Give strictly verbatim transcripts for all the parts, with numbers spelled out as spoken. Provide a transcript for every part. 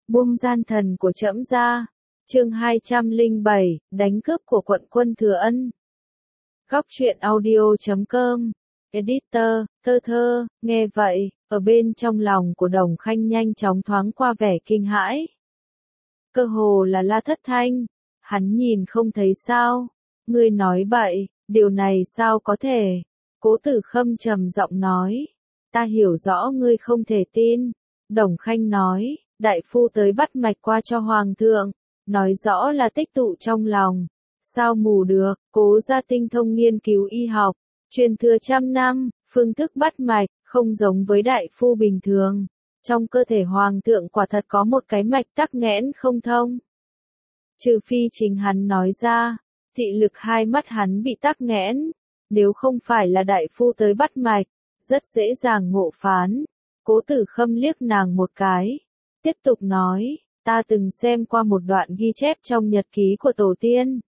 Buông gian thần của trẫm ra. Chương hai trăm lẻ bảy, đánh cướp của quận quân Thừa Ân. Góc truyện audio chấm com. Editor, thơ thơ, nghe vậy, ở bên trong lòng của Đồng Khanh nhanh chóng thoáng qua vẻ kinh hãi. Cơ hồ là la thất thanh, hắn nhìn không thấy sao, ngươi nói bậy, điều này sao có thể, Cố Tử Khâm trầm giọng nói, ta hiểu rõ ngươi không thể tin, Đồng Khanh nói, đại phu tới bắt mạch qua cho hoàng thượng, nói rõ là tích tụ trong lòng, sao mù được, Cố gia tinh thông nghiên cứu y học, truyền thừa trăm năm, phương thức bắt mạch, không giống với đại phu bình thường. Trong cơ thể hoàng thượng quả thật có một cái mạch tắc nghẽn không thông. Trừ phi chính hắn nói ra, thị lực hai mắt hắn bị tắc nghẽn, nếu không phải là đại phu tới bắt mạch, rất dễ dàng ngộ phán. Cố Tử Khâm liếc nàng một cái, tiếp tục nói, ta từng xem qua một đoạn ghi chép trong nhật ký của tổ tiên.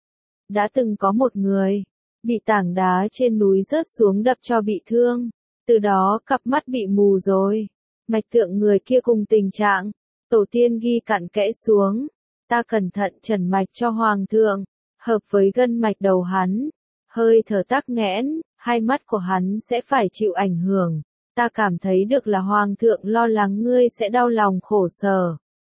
Đã từng có một người, bị tảng đá trên núi rớt xuống đập cho bị thương, từ đó cặp mắt bị mù rồi. Mạch tượng người kia cùng tình trạng, tổ tiên ghi cặn kẽ xuống, ta cẩn thận trần mạch cho hoàng thượng, hợp với gân mạch đầu hắn, hơi thở tắc nghẽn, hai mắt của hắn sẽ phải chịu ảnh hưởng, ta cảm thấy được là hoàng thượng lo lắng ngươi sẽ đau lòng khổ sở.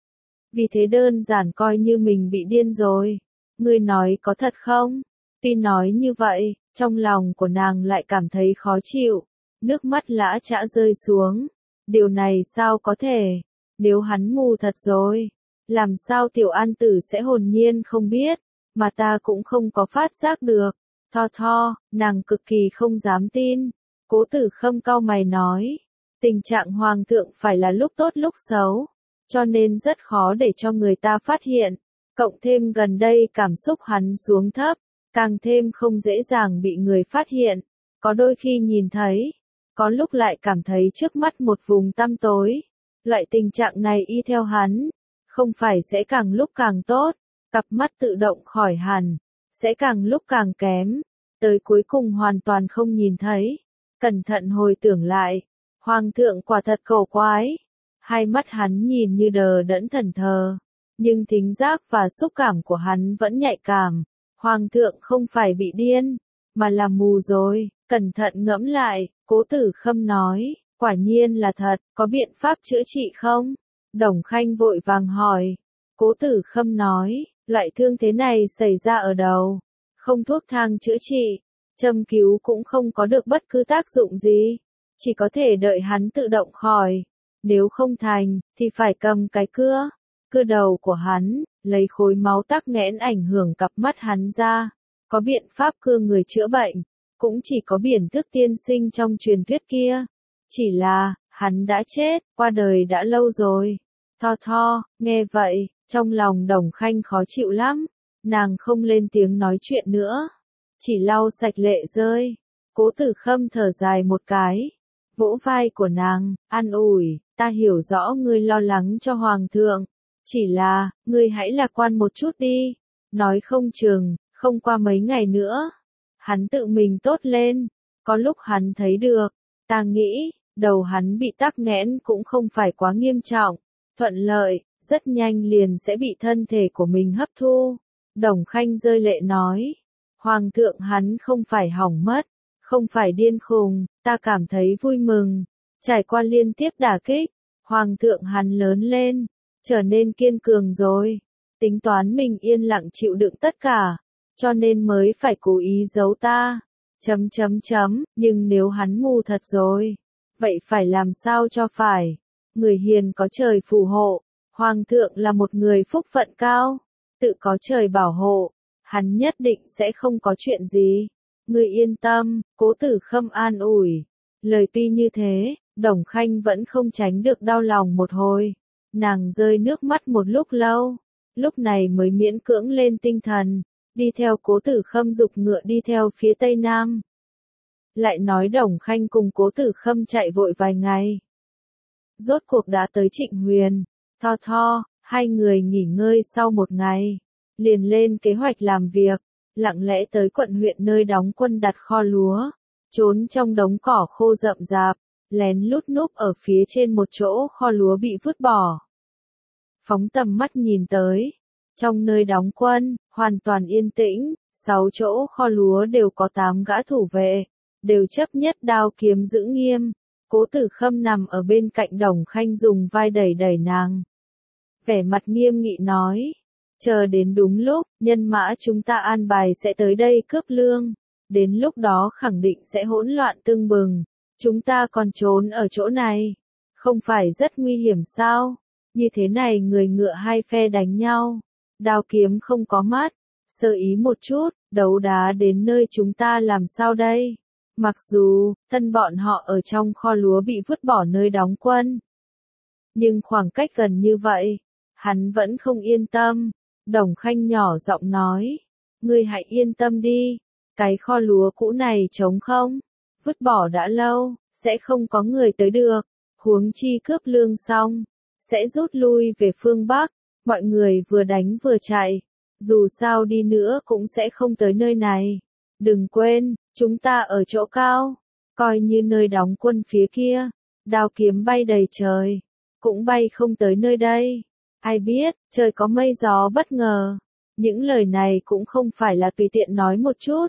Vì thế đơn giản coi như mình bị điên rồi, ngươi nói có thật không? Tuy nói như vậy, trong lòng của nàng lại cảm thấy khó chịu, nước mắt lã chã rơi xuống. Điều này sao có thể, nếu hắn mù thật rồi, làm sao tiểu an tử sẽ hồn nhiên không biết, mà ta cũng không có phát giác được, tho tho, nàng cực kỳ không dám tin, Cố Tử Khâm cau mày nói, tình trạng hoàng thượng phải là lúc tốt lúc xấu, cho nên rất khó để cho người ta phát hiện, cộng thêm gần đây cảm xúc hắn xuống thấp, càng thêm không dễ dàng bị người phát hiện, có đôi khi nhìn thấy. Có lúc lại cảm thấy trước mắt một vùng tăm tối. Loại tình trạng này y theo hắn, không phải sẽ càng lúc càng tốt, cặp mắt tự động khỏi hẳn, sẽ càng lúc càng kém, tới cuối cùng hoàn toàn không nhìn thấy. Cẩn thận hồi tưởng lại, hoàng thượng quả thật cổ quái, hai mắt hắn nhìn như đờ đẫn thần thờ, nhưng thính giác và xúc cảm của hắn vẫn nhạy cảm. Hoàng thượng không phải bị điên, mà là mù rồi, cẩn thận ngẫm lại. Cố Tử Khâm nói, quả nhiên là thật, có biện pháp chữa trị không? Đồng Khanh vội vàng hỏi. Cố Tử Khâm nói, loại thương thế này xảy ra ở đầu, không thuốc thang chữa trị, châm cứu cũng không có được bất cứ tác dụng gì, chỉ có thể đợi hắn tự động khỏi. Nếu không thành, thì phải cầm cái cưa, cưa đầu của hắn, lấy khối máu tắc nghẽn ảnh hưởng cặp mắt hắn ra, có biện pháp cưa người chữa bệnh. Cũng chỉ có Biển Thức tiên sinh trong truyền thuyết kia. Chỉ là, hắn đã chết, qua đời đã lâu rồi. Tho tho, nghe vậy, trong lòng Đồng Khanh khó chịu lắm. Nàng không lên tiếng nói chuyện nữa. Chỉ lau sạch lệ rơi. Cố Tử Khâm thở dài một cái. Vỗ vai của nàng, an ủi, ta hiểu rõ ngươi lo lắng cho hoàng thượng. Chỉ là, ngươi hãy lạc quan một chút đi. Nói không chừng, không qua mấy ngày nữa. Hắn tự mình tốt lên, có lúc hắn thấy được, ta nghĩ, đầu hắn bị tắc nghẽn cũng không phải quá nghiêm trọng, thuận lợi, rất nhanh liền sẽ bị thân thể của mình hấp thu. Đồng Khanh rơi lệ nói, hoàng thượng hắn không phải hỏng mất, không phải điên khùng, ta cảm thấy vui mừng, trải qua liên tiếp đả kích, hoàng thượng hắn lớn lên, trở nên kiên cường rồi, tính toán mình yên lặng chịu đựng tất cả. Cho nên mới phải cố ý giấu ta, chấm chấm chấm, nhưng nếu hắn mù thật rồi, vậy phải làm sao cho phải, người hiền có trời phù hộ, hoàng thượng là một người phúc phận cao, tự có trời bảo hộ, hắn nhất định sẽ không có chuyện gì, ngươi yên tâm, Cố Tử Khâm an ủi, lời tuy như thế, Đồng Khanh vẫn không tránh được đau lòng một hồi, nàng rơi nước mắt một lúc lâu, lúc này mới miễn cưỡng lên tinh thần. Đi theo Cố Tử Khâm giục ngựa đi theo phía tây nam. Lại nói Đồng Khanh cùng Cố Tử Khâm chạy vội vài ngày. Rốt cuộc đã tới Trịnh Huyền, tho tho, hai người nghỉ ngơi sau một ngày. Liền lên kế hoạch làm việc, lặng lẽ tới quận huyện nơi đóng quân đặt kho lúa. Trốn trong đống cỏ khô rậm rạp, lén lút núp ở phía trên một chỗ kho lúa bị vứt bỏ. phóng tầm mắt nhìn tới. Trong nơi đóng quân, hoàn toàn yên tĩnh, sáu chỗ kho lúa đều có tám gã thủ vệ, đều chấp nhất đao kiếm giữ nghiêm. Cố Tử Khâm nằm ở bên cạnh Đồng Khanh dùng vai đẩy đẩy nàng. Vẻ mặt nghiêm nghị nói, chờ đến đúng lúc, nhân mã chúng ta an bài sẽ tới đây cướp lương. Đến lúc đó khẳng định sẽ hỗn loạn tưng bừng. Chúng ta còn trốn ở chỗ này. Không phải rất nguy hiểm sao? Như thế này người ngựa hai phe đánh nhau. Đao kiếm không có mắt. Sơ ý một chút, đấu đá đến nơi chúng ta làm sao đây? Mặc dù, thân bọn họ ở trong kho lúa bị vứt bỏ nơi đóng quân. Nhưng khoảng cách gần như vậy, hắn vẫn không yên tâm. Đồng Khanh nhỏ giọng nói, ngươi hãy yên tâm đi, cái kho lúa cũ này trống không, vứt bỏ đã lâu, sẽ không có người tới được, huống chi cướp lương xong, sẽ rút lui về phương Bắc, mọi người vừa đánh vừa chạy, dù sao đi nữa cũng sẽ không tới nơi này. Đừng quên, chúng ta ở chỗ cao, coi như nơi đóng quân phía kia, đao kiếm bay đầy trời, cũng bay không tới nơi đây. Ai biết, trời có mây gió bất ngờ. Những lời này cũng không phải là tùy tiện nói một chút.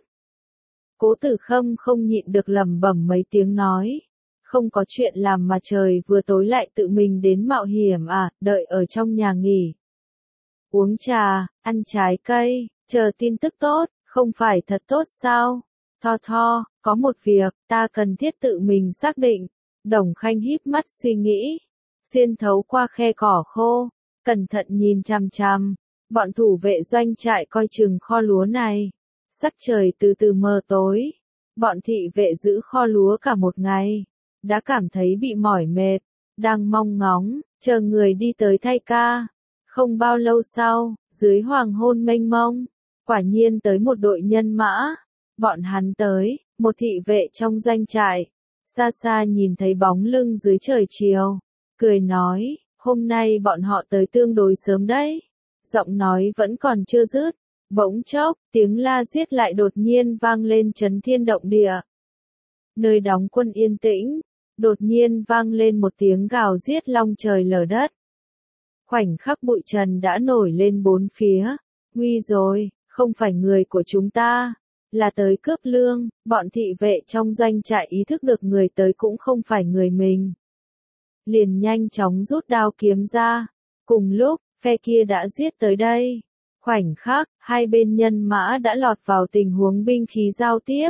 Cố Tử Khâm không nhịn được lẩm bẩm mấy tiếng nói. Không có chuyện làm mà trời vừa tối lại tự mình đến mạo hiểm à, đợi ở trong nhà nghỉ. Uống trà, ăn trái cây, chờ tin tức tốt, không phải thật tốt sao? Tho tho, có một việc, ta cần thiết tự mình xác định. Đồng Khanh híp mắt suy nghĩ. Xuyên thấu qua khe cỏ khô. Cẩn thận nhìn chằm chằm, bọn thủ vệ doanh trại coi chừng kho lúa này. Sắc trời từ từ mờ tối, bọn thị vệ giữ kho lúa cả một ngày, đã cảm thấy bị mỏi mệt, đang mong ngóng, chờ người đi tới thay ca. Không bao lâu sau, dưới hoàng hôn mênh mông, quả nhiên tới một đội nhân mã. Bọn hắn tới, một thị vệ trong doanh trại, xa xa nhìn thấy bóng lưng dưới trời chiều, cười nói. Hôm nay bọn họ tới tương đối sớm đấy. Giọng nói vẫn còn chưa dứt. Bỗng chốc, tiếng la giết lại đột nhiên vang lên chấn thiên động địa. Nơi đóng quân yên tĩnh, đột nhiên vang lên một tiếng gào giết long trời lở đất. Khoảnh khắc bụi trần đã nổi lên bốn phía. Nguy rồi, không phải người của chúng ta, là tới cướp lương. Bọn thị vệ trong doanh trại ý thức được người tới cũng không phải người mình. Liền nhanh chóng rút đao kiếm ra. Cùng lúc, phe kia đã giết tới đây. Khoảnh khắc, hai bên nhân mã đã lọt vào tình huống binh khí giao tiếp.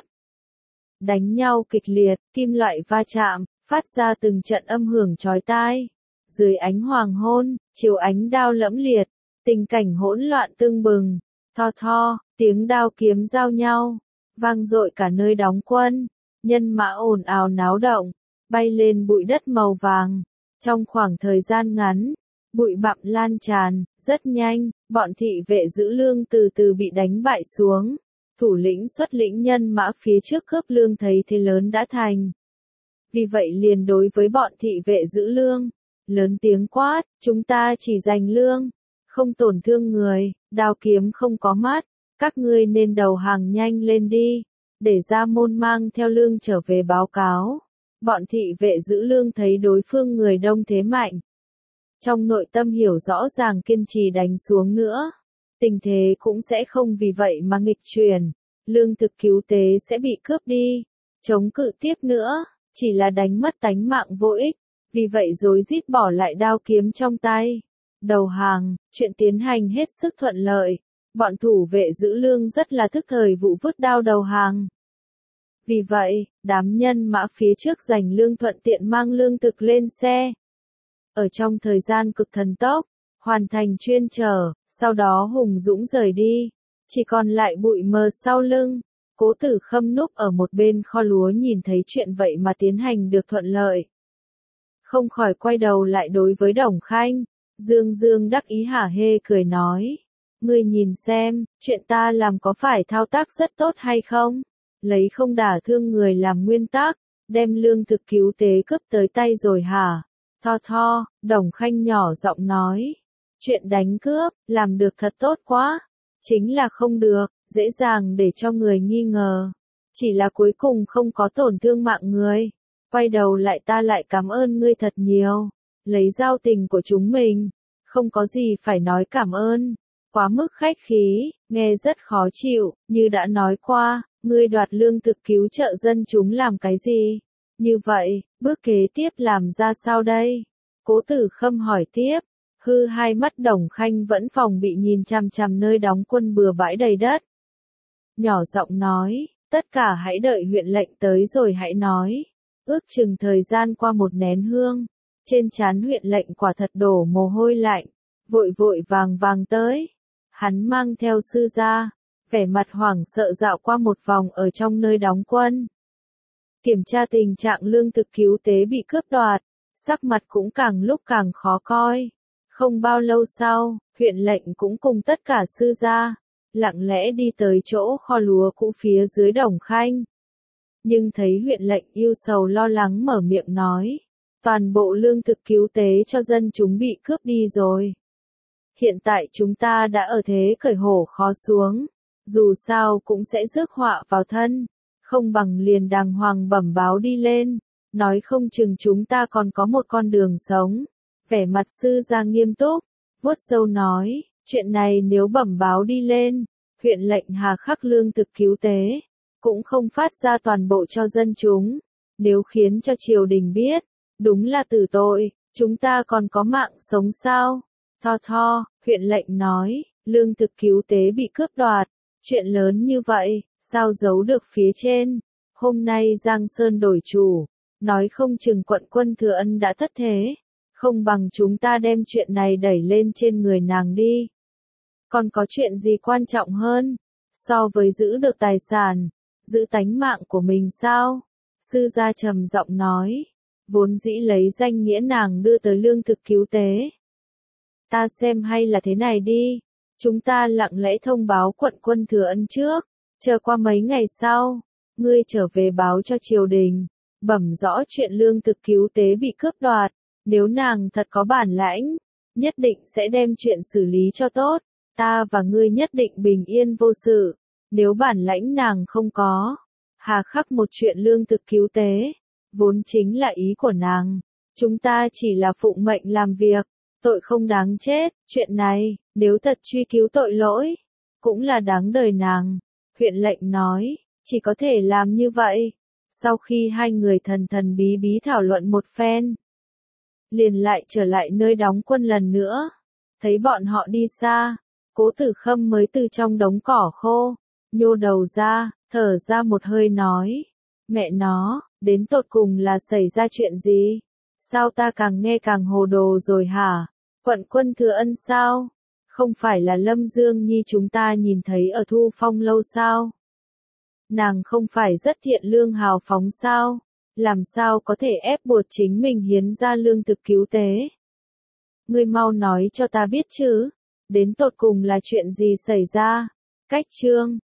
Đánh nhau kịch liệt, kim loại va chạm, phát ra từng trận âm hưởng chói tai. Dưới ánh hoàng hôn, chiếu ánh đao lẫm liệt, tình cảnh hỗn loạn tưng bừng. Tho tho, tiếng đao kiếm giao nhau, vang dội cả nơi đóng quân. Nhân mã ồn ào náo động, bay lên bụi đất màu vàng. Trong khoảng thời gian ngắn, bụi bặm lan tràn, rất nhanh, bọn thị vệ giữ lương từ từ bị đánh bại xuống. Thủ lĩnh xuất lĩnh nhân mã phía trước cướp lương thấy thế lớn đã thành. Vì vậy liền đối với bọn thị vệ giữ lương, lớn tiếng quát, chúng ta chỉ giành lương, không tổn thương người, đao kiếm không có mắt, các ngươi nên đầu hàng nhanh lên đi, để ra môn mang theo lương trở về báo cáo. Bọn thị vệ giữ lương thấy đối phương người đông thế mạnh. Trong nội tâm hiểu rõ ràng kiên trì đánh xuống nữa. Tình thế cũng sẽ không vì vậy mà nghịch chuyển. Lương thực cứu tế sẽ bị cướp đi. Chống cự tiếp nữa, chỉ là đánh mất tánh mạng vô ích. Vì vậy rối rít bỏ lại đao kiếm trong tay. Đầu hàng, chuyện tiến hành hết sức thuận lợi. Bọn thủ vệ giữ lương rất là thức thời vụ vứt đao đầu hàng. Vì vậy, đám nhân mã phía trước giành lương thuận tiện mang lương thực lên xe. Ở trong thời gian cực thần tốc, hoàn thành chuyên chở, sau đó hùng dũng rời đi. Chỉ còn lại bụi mờ sau lưng. Cố Tử Khâm núp ở một bên kho lúa nhìn thấy chuyện vậy mà tiến hành được thuận lợi. Không khỏi quay đầu lại đối với Đồng Khanh. Dương Dương đắc ý hả hê cười nói. Ngươi nhìn xem, chuyện ta làm có phải thao tác rất tốt hay không? Lấy không đả thương người làm nguyên tắc, đem lương thực cứu tế cướp tới tay rồi hả? Tho tho, Đồng Khanh nhỏ giọng nói. Chuyện đánh cướp, làm được thật tốt quá. Chính là không được, dễ dàng để cho người nghi ngờ. Chỉ là cuối cùng không có tổn thương mạng người. Quay đầu lại ta lại cảm ơn ngươi thật nhiều. Lấy giao tình của chúng mình. Không có gì phải nói cảm ơn. Quá mức khách khí, nghe rất khó chịu, như đã nói qua, ngươi đoạt lương thực cứu trợ dân chúng làm cái gì? Như vậy, bước kế tiếp làm ra sao đây? Cố Tử Khâm hỏi tiếp, hư hai mắt Đồng Khanh vẫn phòng bị nhìn chằm chằm nơi đóng quân bừa bãi đầy đất. Nhỏ giọng nói, tất cả hãy đợi huyện lệnh tới rồi hãy nói. Ước chừng thời gian qua một nén hương, trên trán huyện lệnh quả thật đổ mồ hôi lạnh, vội vội vàng vàng tới. Hắn mang theo sư gia, vẻ mặt hoảng sợ dạo qua một vòng ở trong nơi đóng quân. Kiểm tra tình trạng lương thực cứu tế bị cướp đoạt, sắc mặt cũng càng lúc càng khó coi. Không bao lâu sau, huyện lệnh cũng cùng tất cả sư gia, lặng lẽ đi tới chỗ kho lúa cũ phía dưới Đồng Khanh. Nhưng thấy huyện lệnh yêu sầu lo lắng mở miệng nói, toàn bộ lương thực cứu tế cho dân chúng bị cướp đi rồi. Hiện tại chúng ta đã ở thế cởi hổ khó xuống, dù sao cũng sẽ rước họa vào thân, không bằng liền đàng hoàng bẩm báo đi lên, nói không chừng chúng ta còn có một con đường sống. Vẻ mặt sư gia nghiêm túc, vuốt râu nói, chuyện này nếu bẩm báo đi lên, huyện lệnh hà khắc lương thực cứu tế, cũng không phát ra toàn bộ cho dân chúng, nếu khiến cho triều đình biết, đúng là tử tội, chúng ta còn có mạng sống sao? Tho tho, huyện lệnh nói, lương thực cứu tế bị cướp đoạt, chuyện lớn như vậy, sao giấu được phía trên? Hôm nay Giang Sơn đổi chủ, nói không chừng quận quân Thừa Ân đã thất thế, không bằng chúng ta đem chuyện này đẩy lên trên người nàng đi. Còn có chuyện gì quan trọng hơn, so với giữ được tài sản, giữ tánh mạng của mình sao? Sư gia trầm giọng nói, vốn dĩ lấy danh nghĩa nàng đưa tới lương thực cứu tế. Ta xem hay là thế này đi, chúng ta lặng lẽ thông báo quận quân Thừa Ân trước, chờ qua mấy ngày sau, ngươi trở về báo cho triều đình, bẩm rõ chuyện lương thực cứu tế bị cướp đoạt, nếu nàng thật có bản lãnh, nhất định sẽ đem chuyện xử lý cho tốt, ta và ngươi nhất định bình yên vô sự, nếu bản lãnh nàng không có, hà khắc một chuyện lương thực cứu tế, vốn chính là ý của nàng, chúng ta chỉ là phụng mệnh làm việc. Tội không đáng chết, chuyện này, nếu thật truy cứu tội lỗi, cũng là đáng đời nàng. Huyện lệnh nói, chỉ có thể làm như vậy. Sau khi hai người thần thần bí bí thảo luận một phen, liền lại trở lại nơi đóng quân lần nữa. Thấy bọn họ đi xa, Cố Tử Khâm mới từ trong đống cỏ khô, nhô đầu ra, thở ra một hơi nói, mẹ nó, đến tột cùng là xảy ra chuyện gì? Sao ta càng nghe càng hồ đồ rồi hả? Quận quân Thừa Ân sao? Không phải là Lâm Dương Nhi chúng ta nhìn thấy ở Thu Phong lâu sao? Nàng không phải rất thiện lương hào phóng sao? Làm sao có thể ép buộc chính mình hiến ra lương thực cứu tế? Ngươi mau nói cho ta biết chứ, đến tột cùng là chuyện gì xảy ra? Cách chương